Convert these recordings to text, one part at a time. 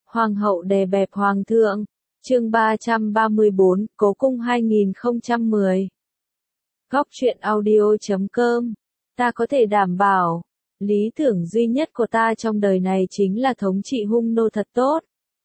Hoàng hậu đè bẹp hoàng thượng. Chương 334, Cố cung 2010. Góc truyện audio.com. Ta có thể đảm bảo, lý tưởng duy nhất của ta trong đời này chính là thống trị hung nô thật tốt.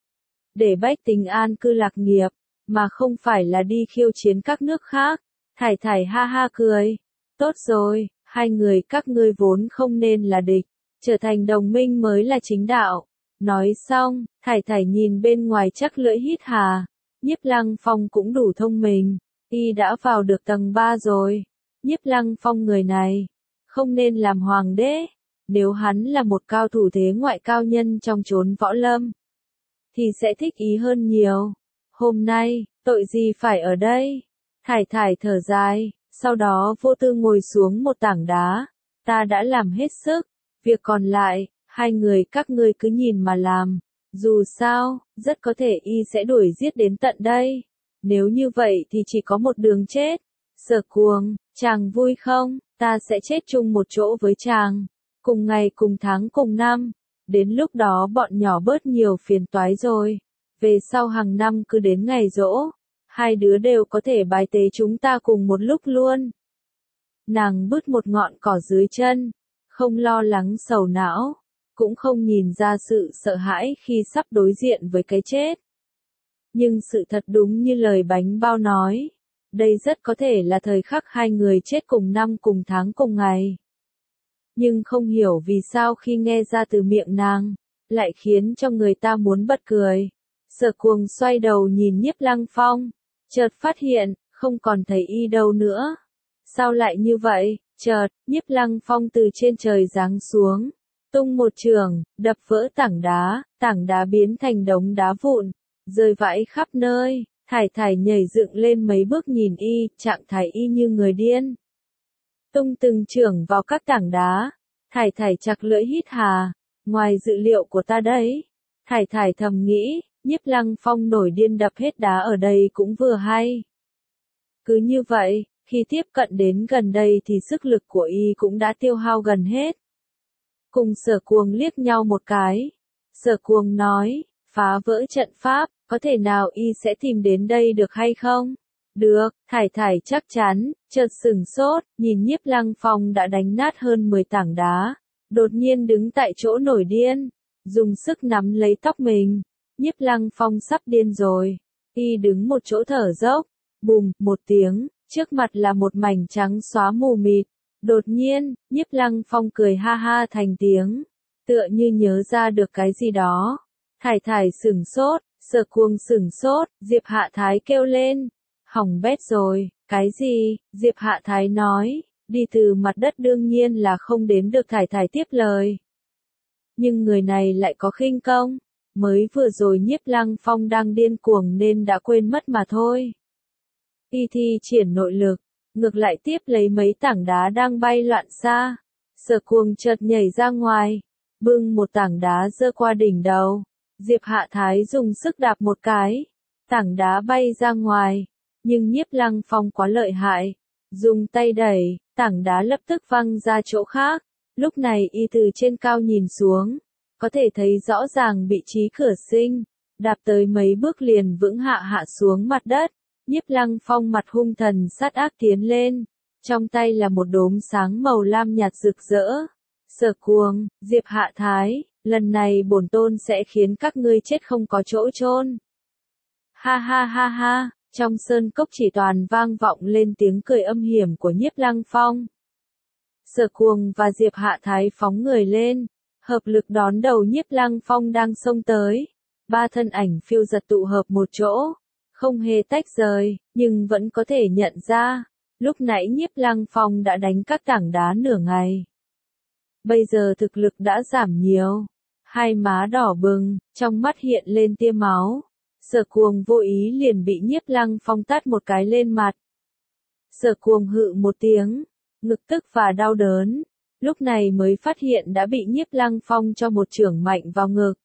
Để bách tính an cư lạc nghiệp, mà không phải là đi khiêu chiến các nước khác. Thải Thải ha ha cười. Tốt rồi, hai người các ngươi vốn không nên là địch, trở thành đồng minh mới là chính đạo. Nói xong, Thải Thải nhìn bên ngoài chắc lưỡi hít hà. Nhiếp Lăng Phong cũng đủ thông minh, y đã vào được tầng 3 rồi. Nhiếp Lăng Phong người này, không nên làm hoàng đế. Nếu hắn là một cao thủ thế ngoại cao nhân trong chốn võ lâm, thì sẽ thích ý hơn nhiều. Hôm nay, tội gì phải ở đây? Thải Thải thở dài, sau đó vô tư ngồi xuống một tảng đá. Ta đã làm hết sức, việc còn lại, hai người các ngươi cứ nhìn mà làm. Dù sao, rất có thể y sẽ đuổi giết đến tận đây. Nếu như vậy thì chỉ có một đường chết. Sở Cuồng, chàng vui không? Ta sẽ chết chung một chỗ với chàng. Cùng ngày cùng tháng cùng năm. Đến lúc đó bọn nhỏ bớt nhiều phiền toái rồi. Về sau hàng năm cứ đến ngày giỗ, hai đứa đều có thể bài tế chúng ta cùng một lúc luôn. Nàng bứt một ngọn cỏ dưới chân, không lo lắng sầu não, cũng không nhìn ra sự sợ hãi khi sắp đối diện với cái chết. Nhưng sự thật đúng như lời bánh bao nói, đây rất có thể là thời khắc hai người chết cùng năm cùng tháng cùng ngày. Nhưng không hiểu vì sao khi nghe ra từ miệng nàng, lại khiến cho người ta muốn bật cười. Sở Cuồng xoay đầu nhìn Nhiếp Lăng Phong, chợt phát hiện, không còn thấy y đâu nữa. Sao lại như vậy? Chợt, Nhiếp Lăng Phong từ trên trời giáng xuống, tung một chưởng, đập vỡ tảng đá biến thành đống đá vụn, rơi vãi khắp nơi. Thải Thải nhảy dựng lên mấy bước nhìn y, trạng thái y như người điên. Tung từng chưởng vào các tảng đá. Thải Thải chặt lưỡi hít hà, ngoài dự liệu của ta đấy. Thải Thải thầm nghĩ, Nhiếp Lăng Phong nổi điên đập hết đá ở đây cũng vừa hay. Cứ như vậy, khi tiếp cận đến gần đây thì sức lực của y cũng đã tiêu hao gần hết. Cùng Sở Cuồng liếc nhau một cái. Sở Cuồng nói, phá vỡ trận pháp, có thể nào y sẽ tìm đến đây được hay không? Được, Thải Thải chắc chắn, chợt sửng sốt, nhìn Nhiếp Lăng Phong đã đánh nát hơn 10 tảng đá. Đột nhiên đứng tại chỗ nổi điên, dùng sức nắm lấy tóc mình. Nhiếp Lăng Phong sắp điên rồi. Y đứng một chỗ thở dốc. Bùm, một tiếng, trước mặt là một mảnh trắng xóa mù mịt. Đột nhiên, Nhiếp Lăng Phong cười ha ha thành tiếng, tựa như nhớ ra được cái gì đó. Thải Thải sửng sốt, Sở Cuồng sửng sốt, Diệp Hạ Thái kêu lên. Hỏng bét rồi, cái gì? Diệp Hạ Thái nói, đi từ mặt đất đương nhiên là không đến được. Thải Thải tiếp lời. Nhưng người này lại có khinh công. Mới vừa rồi Nhiếp Lăng Phong đang điên cuồng nên đã quên mất mà thôi. Y thi triển nội lực, ngược lại tiếp lấy mấy tảng đá đang bay loạn xa. Sở Cuồng chợt nhảy ra ngoài, bưng một tảng đá giơ qua đỉnh đầu. Diệp Hạ Thái dùng sức đạp một cái, tảng đá bay ra ngoài. Nhưng Nhiếp Lăng Phong quá lợi hại, dùng tay đẩy, tảng đá lập tức văng ra chỗ khác. Lúc này y từ trên cao nhìn xuống, có thể thấy rõ ràng vị trí cửa sinh, đạp tới mấy bước liền vững hạ xuống mặt đất. Nhiếp Lăng Phong mặt hung thần sát ác tiến lên, trong tay là một đốm sáng màu lam nhạt rực rỡ. Sở Cuồng, Diệp Hạ Thái, lần này bổn tôn sẽ khiến các ngươi chết không có chỗ chôn. Ha ha ha ha, trong sơn cốc chỉ toàn vang vọng lên tiếng cười âm hiểm của Nhiếp Lăng Phong. Sở Cuồng và Diệp Hạ Thái phóng người lên, hợp lực đón đầu Nhiếp Lăng Phong đang xông tới. Ba thân ảnh phiêu giật tụ hợp một chỗ, không hề tách rời, nhưng vẫn có thể nhận ra, lúc nãy Nhiếp Lăng Phong đã đánh các tảng đá nửa ngày. Bây giờ thực lực đã giảm nhiều, hai má đỏ bừng, trong mắt hiện lên tia máu. Sở Cuồng vô ý liền bị Nhiếp Lăng Phong tát một cái lên mặt. Sở Cuồng hự một tiếng, ngực tức và đau đớn, lúc này mới phát hiện đã bị Nhiếp Lăng Phong cho một chưởng mạnh vào ngực.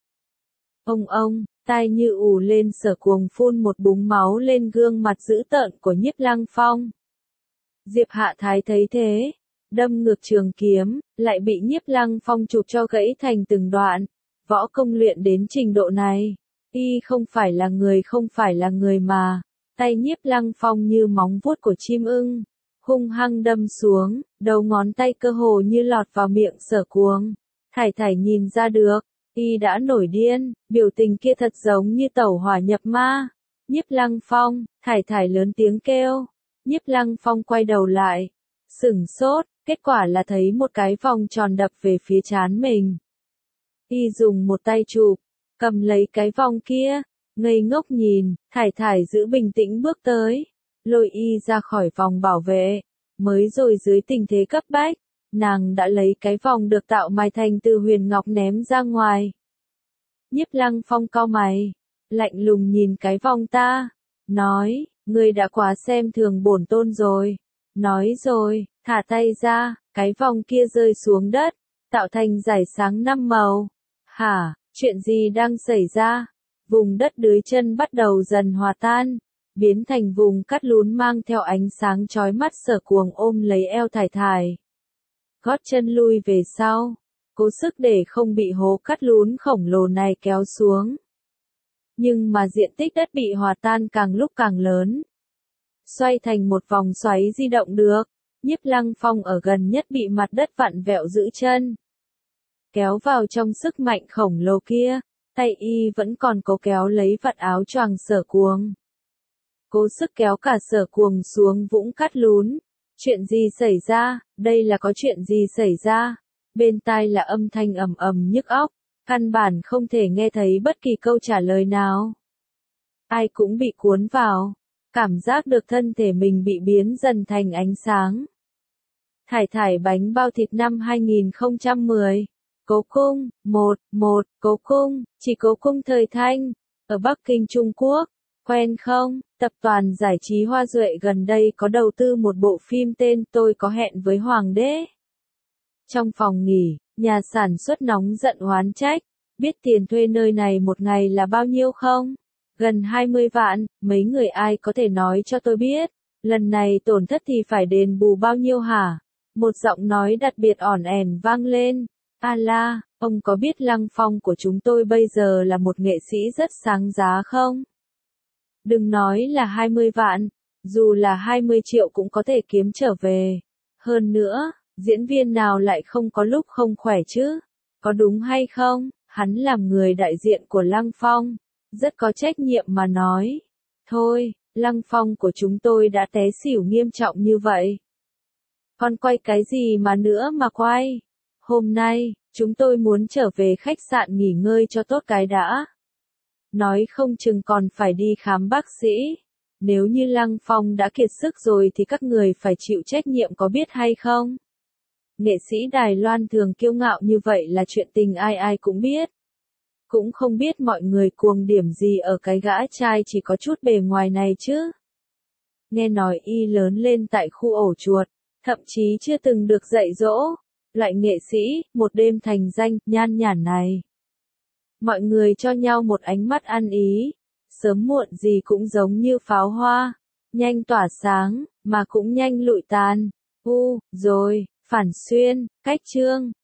Ông, tai như ù lên. Sở Cuồng phun một búng máu lên gương mặt dữ tợn của Nhiếp Lăng Phong. Diệp Hạ Thái thấy thế, đâm ngược trường kiếm, lại bị Nhiếp Lăng Phong chụp cho gãy thành từng đoạn. Võ công luyện đến trình độ này, Y không phải là người, không phải là người mà. Tay Nhiếp Lăng Phong như móng vuốt của chim ưng, hung hăng đâm xuống, đầu ngón tay cơ hồ như lọt vào miệng Sở Cuồng. Thải Thải nhìn ra được, Y đã nổi điên, biểu tình kia thật giống như tẩu hỏa nhập ma. Nhiếp Lăng Phong, Thải Thải lớn tiếng kêu. Nhiếp Lăng Phong quay đầu lại, sửng sốt, kết quả là thấy một cái vòng tròn đập về phía trán mình. Y dùng một tay chụp, cầm lấy cái vòng kia, ngây ngốc nhìn, Thải Thải giữ bình tĩnh bước tới, lôi Y ra khỏi vòng bảo vệ, mới rồi dưới tình thế cấp bách, nàng đã lấy cái vòng được tạo mài thành từ huyền ngọc ném ra ngoài. Nhiếp Lăng Phong cau mày, lạnh lùng nhìn cái vòng ta, nói, ngươi đã quá xem thường bổn tôn rồi. Nói rồi, thả tay ra, cái vòng kia rơi xuống đất, tạo thành dải sáng 5 màu. Hả, chuyện gì đang xảy ra? Vùng đất dưới chân bắt đầu dần hòa tan, biến thành vùng cắt lún mang theo ánh sáng chói mắt. Sở Cuồng ôm lấy eo Thải Thải, gót chân lui về sau, cố sức để không bị hố cắt lún khổng lồ này kéo xuống. Nhưng mà diện tích đất bị hòa tan càng lúc càng lớn, xoay thành một vòng xoáy di động được. Nhiếp Lăng Phong ở gần nhất bị mặt đất vặn vẹo giữ chân, kéo vào trong sức mạnh khổng lồ kia, tay Y vẫn còn cố kéo lấy vạt áo choàng Sở Cuồng. Cố sức kéo cả Sở Cuồng xuống vũng cắt lún. Chuyện gì xảy ra, đây là có chuyện gì xảy ra? Bên tai là âm thanh ầm ầm nhức óc, căn bản không thể nghe thấy bất kỳ câu trả lời nào. Ai cũng bị cuốn vào, cảm giác được thân thể mình bị biến dần thành ánh sáng. Thải Thải bánh bao thịt năm 2010. Cố cung, Cố cung, chỉ Cố cung thời Thanh, ở Bắc Kinh Trung Quốc. Quen không? Tập đoàn giải trí Hoa Duệ gần đây có đầu tư một bộ phim tên Tôi có hẹn với Hoàng đế. Trong phòng nghỉ, nhà sản xuất nóng giận oán trách, biết tiền thuê nơi này một ngày là bao nhiêu không? Gần 20 vạn, mấy người ai có thể nói cho tôi biết, lần này tổn thất thì phải đền bù bao nhiêu hả? Một giọng nói đặc biệt ỏn ẻn vang lên. A la, ông có biết Lăng Phong của chúng tôi bây giờ là một nghệ sĩ rất sáng giá không? Đừng nói là 20 vạn, dù là 20 triệu cũng có thể kiếm trở về. Hơn nữa, diễn viên nào lại không có lúc không khỏe chứ? Có đúng hay không? Hắn làm người đại diện của Lăng Phong, rất có trách nhiệm mà nói. Thôi, Lăng Phong của chúng tôi đã té xỉu nghiêm trọng như vậy. Còn quay cái gì mà nữa mà quay? Hôm nay, chúng tôi muốn trở về khách sạn nghỉ ngơi cho tốt cái đã. Nói không chừng còn phải đi khám bác sĩ. Nếu như Lăng Phong đã kiệt sức rồi thì các người phải chịu trách nhiệm có biết hay không? Nghệ sĩ Đài Loan thường kiêu ngạo như vậy là chuyện tình ai ai cũng biết. Cũng không biết mọi người cuồng điểm gì ở cái gã trai chỉ có chút bề ngoài này chứ. Nghe nói Y lớn lên tại khu ổ chuột, thậm chí chưa từng được dạy dỗ. Loại nghệ sĩ, một đêm thành danh, nhan nhản này. Mọi người cho nhau một ánh mắt ăn ý, sớm muộn gì cũng giống như pháo hoa, nhanh tỏa sáng, mà cũng nhanh lụi tàn. Rồi, Phản Xuyên, Cách Chương.